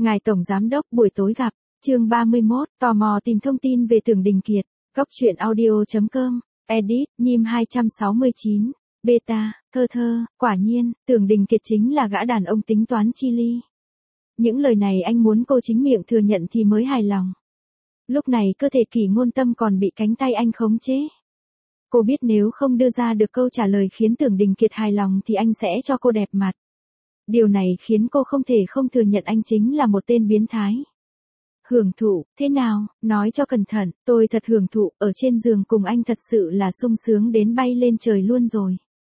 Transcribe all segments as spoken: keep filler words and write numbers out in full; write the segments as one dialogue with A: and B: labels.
A: Ngài Tổng Giám đốc buổi tối gặp, chương ba mươi mốt, tò mò tìm thông tin về Tưởng Đình Kiệt, góc truyện audio chấm com, edit, nhim hai trăm sáu mươi chín, beta, thơ thơ, quả nhiên, Tưởng Đình Kiệt chính là gã đàn ông tính toán chi ly. Những lời này anh muốn cô chính miệng thừa nhận thì mới hài lòng. Lúc này cơ thể Kỷ Ngôn Tâm còn bị cánh tay anh khống chế. Cô biết nếu không đưa ra được câu trả lời khiến Tưởng Đình Kiệt hài lòng thì anh sẽ cho cô đẹp mặt. Điều này khiến cô không thể không thừa nhận anh chính là một tên biến thái. Hưởng thụ, thế nào, nói cho cẩn thận, tôi thật hưởng thụ, ở trên giường cùng anh thật sự là sung sướng đến bay lên trời luôn rồi.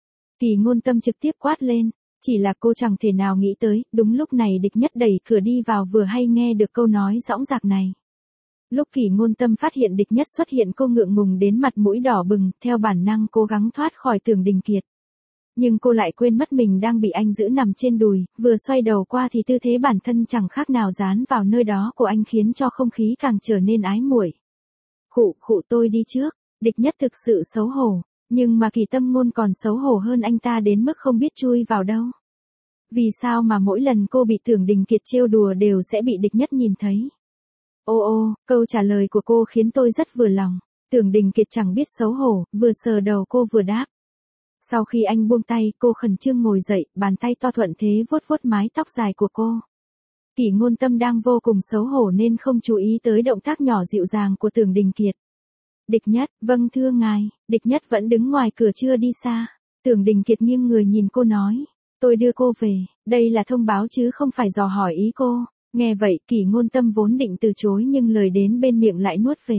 A: Kỷ Ngôn Tâm trực tiếp quát lên, chỉ là cô chẳng thể nào nghĩ tới, đúng lúc này Địch Nhất đẩy cửa đi vào vừa hay nghe được câu nói dõng dạc này. Lúc Kỷ Ngôn Tâm phát hiện Địch Nhất xuất hiện cô ngượng ngùng đến mặt mũi đỏ bừng, theo bản năng cố gắng thoát khỏi Tưởng Đình Kiệt. Nhưng cô lại quên mất mình đang bị anh giữ nằm trên đùi, vừa xoay đầu qua thì tư thế bản thân chẳng khác nào dán vào nơi đó của anh khiến cho không khí càng trở nên ái muội. Khụ khụ tôi đi trước, Địch Nhất thực sự xấu hổ, nhưng mà Kỷ Tâm Ngôn còn xấu hổ hơn anh ta đến mức không biết chui vào đâu. Vì sao mà mỗi lần cô bị Tưởng Đình Kiệt trêu đùa đều sẽ bị Địch Nhất nhìn thấy? Ô ô, câu trả lời của cô khiến tôi rất vừa lòng. Tưởng Đình Kiệt chẳng biết xấu hổ, vừa sờ đầu cô vừa đáp. Sau khi anh buông tay, cô khẩn trương ngồi dậy, bàn tay to thuận thế vuốt vuốt mái tóc dài của cô. Kỷ Ngôn Tâm đang vô cùng xấu hổ nên không chú ý tới động tác nhỏ dịu dàng của Tưởng Đình Kiệt. Địch Nhất, vâng thưa ngài, Địch Nhất vẫn đứng ngoài cửa chưa đi xa. Tưởng Đình Kiệt nghiêng người nhìn cô nói, tôi đưa cô về, đây là thông báo chứ không phải dò hỏi ý cô. Nghe vậy, Kỷ Ngôn Tâm vốn định từ chối nhưng lời đến bên miệng lại nuốt về.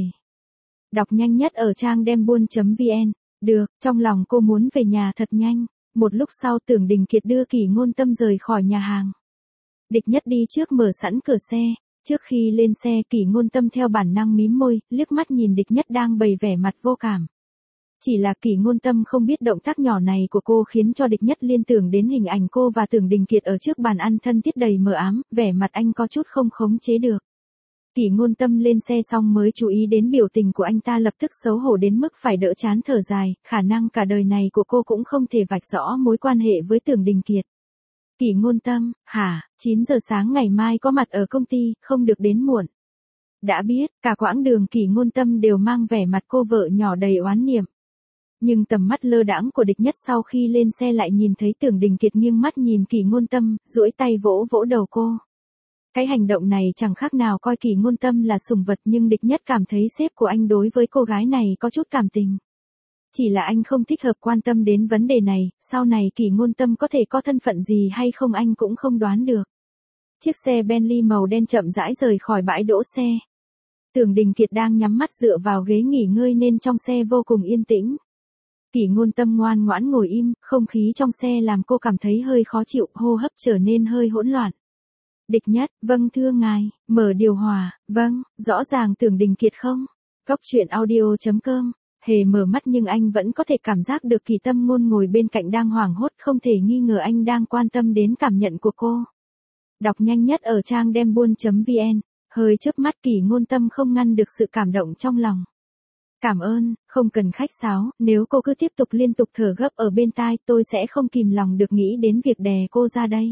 A: Đọc nhanh nhất ở trang dembuôn chấm vn. Được, trong lòng cô muốn về nhà thật nhanh. Một lúc sau Tưởng Đình Kiệt đưa Kỷ Ngôn Tâm rời khỏi nhà hàng. Địch Nhất đi trước mở sẵn cửa xe. Trước khi lên xe Kỷ Ngôn Tâm theo bản năng mím môi, liếc mắt nhìn Địch Nhất đang bày vẻ mặt vô cảm. Chỉ là Kỷ Ngôn Tâm không biết động tác nhỏ này của cô khiến cho Địch Nhất liên tưởng đến hình ảnh cô và Tưởng Đình Kiệt ở trước bàn ăn thân thiết đầy mờ ám, vẻ mặt anh có chút không khống chế được. Kỷ Ngôn Tâm lên xe xong mới chú ý đến biểu tình của anh ta lập tức xấu hổ đến mức phải đỡ chán thở dài, khả năng cả đời này của cô cũng không thể vạch rõ mối quan hệ với Tưởng Đình Kiệt. Kỷ Ngôn Tâm, hả, chín giờ sáng ngày mai có mặt ở công ty, không được đến muộn. Đã biết, cả quãng đường Kỷ Ngôn Tâm đều mang vẻ mặt cô vợ nhỏ đầy oán niệm. Nhưng tầm mắt lơ đãng của Địch Nhất sau khi lên xe lại nhìn thấy Tưởng Đình Kiệt nghiêng mắt nhìn Kỷ Ngôn Tâm, duỗi tay vỗ vỗ đầu cô. Cái hành động này chẳng khác nào coi Kỷ Ngôn Tâm là sủng vật nhưng Địch Nhất cảm thấy sếp của anh đối với cô gái này có chút cảm tình. Chỉ là anh không thích hợp quan tâm đến vấn đề này, sau này Kỷ Ngôn Tâm có thể có thân phận gì hay không anh cũng không đoán được. Chiếc xe Bentley màu đen chậm rãi rời khỏi bãi đỗ xe. Tưởng Đình Kiệt đang nhắm mắt dựa vào ghế nghỉ ngơi nên trong xe vô cùng yên tĩnh. Kỷ Ngôn Tâm ngoan ngoãn ngồi im, không khí trong xe làm cô cảm thấy hơi khó chịu, hô hấp trở nên hơi hỗn loạn. Địch Nhất, vâng thưa ngài, mở điều hòa, vâng, rõ ràng Tưởng Đình Kiệt không? Góc truyện audio chấm com, hề mở mắt nhưng anh vẫn có thể cảm giác được Kỷ Tâm Ngôn ngồi bên cạnh đang hoảng hốt, không thể nghi ngờ anh đang quan tâm đến cảm nhận của cô. Đọc nhanh nhất ở trang dembuôn chấm vn, hơi chớp mắt Kỷ Ngôn Tâm không ngăn được sự cảm động trong lòng. Cảm ơn, không cần khách sáo, nếu cô cứ tiếp tục liên tục thở gấp ở bên tai tôi sẽ không kìm lòng được nghĩ đến việc đè cô ra đây.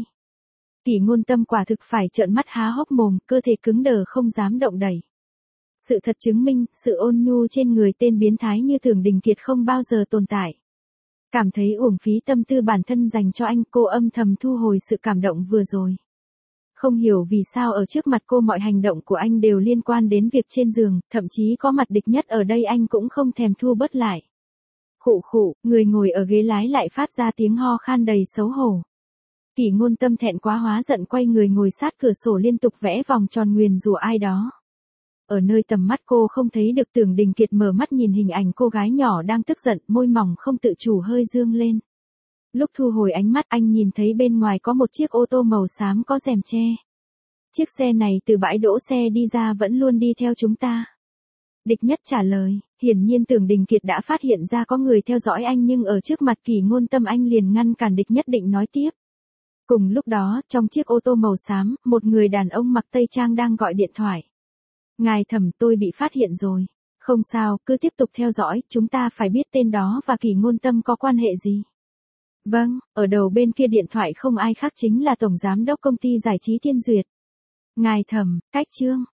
A: Kỷ Ngôn Tâm quả thực phải trợn mắt há hốc mồm, cơ thể cứng đờ không dám động đẩy. Sự thật chứng minh, sự ôn nhu trên người tên biến thái như Tưởng Đình Kiệt không bao giờ tồn tại. Cảm thấy uổng phí tâm tư bản thân dành cho anh, cô âm thầm thu hồi sự cảm động vừa rồi. Không hiểu vì sao ở trước mặt cô mọi hành động của anh đều liên quan đến việc trên giường, thậm chí có mặt Địch Nhất ở đây anh cũng không thèm thua bớt lại. Khụ khụ, người ngồi ở ghế lái lại phát ra tiếng ho khan đầy xấu hổ. Kỷ Ngôn Tâm thẹn quá hóa giận quay người ngồi sát cửa sổ liên tục vẽ vòng tròn nguyền rủa ai đó. Ở nơi tầm mắt cô không thấy được Tưởng Đình Kiệt mở mắt nhìn hình ảnh cô gái nhỏ đang tức giận, môi mỏng không tự chủ hơi dương lên. Lúc thu hồi ánh mắt anh nhìn thấy bên ngoài có một chiếc ô tô màu xám có rèm che. Chiếc xe này từ bãi đỗ xe đi ra vẫn luôn đi theo chúng ta. Địch Nhất trả lời, hiển nhiên Tưởng Đình Kiệt đã phát hiện ra có người theo dõi anh nhưng ở trước mặt Kỷ Ngôn Tâm anh liền ngăn cản Địch Nhất định nói tiếp. Cùng lúc đó, trong chiếc ô tô màu xám, một người đàn ông mặc tây trang đang gọi điện thoại. Ngài Thẩm, tôi bị phát hiện rồi. Không sao, cứ tiếp tục theo dõi, chúng ta phải biết tên đó và Kỷ Ngôn Tâm có quan hệ gì. Vâng, ở đầu bên kia điện thoại không ai khác chính là Tổng Giám đốc công ty giải trí Thiên Duyệt. Ngài thẩm, cách chương.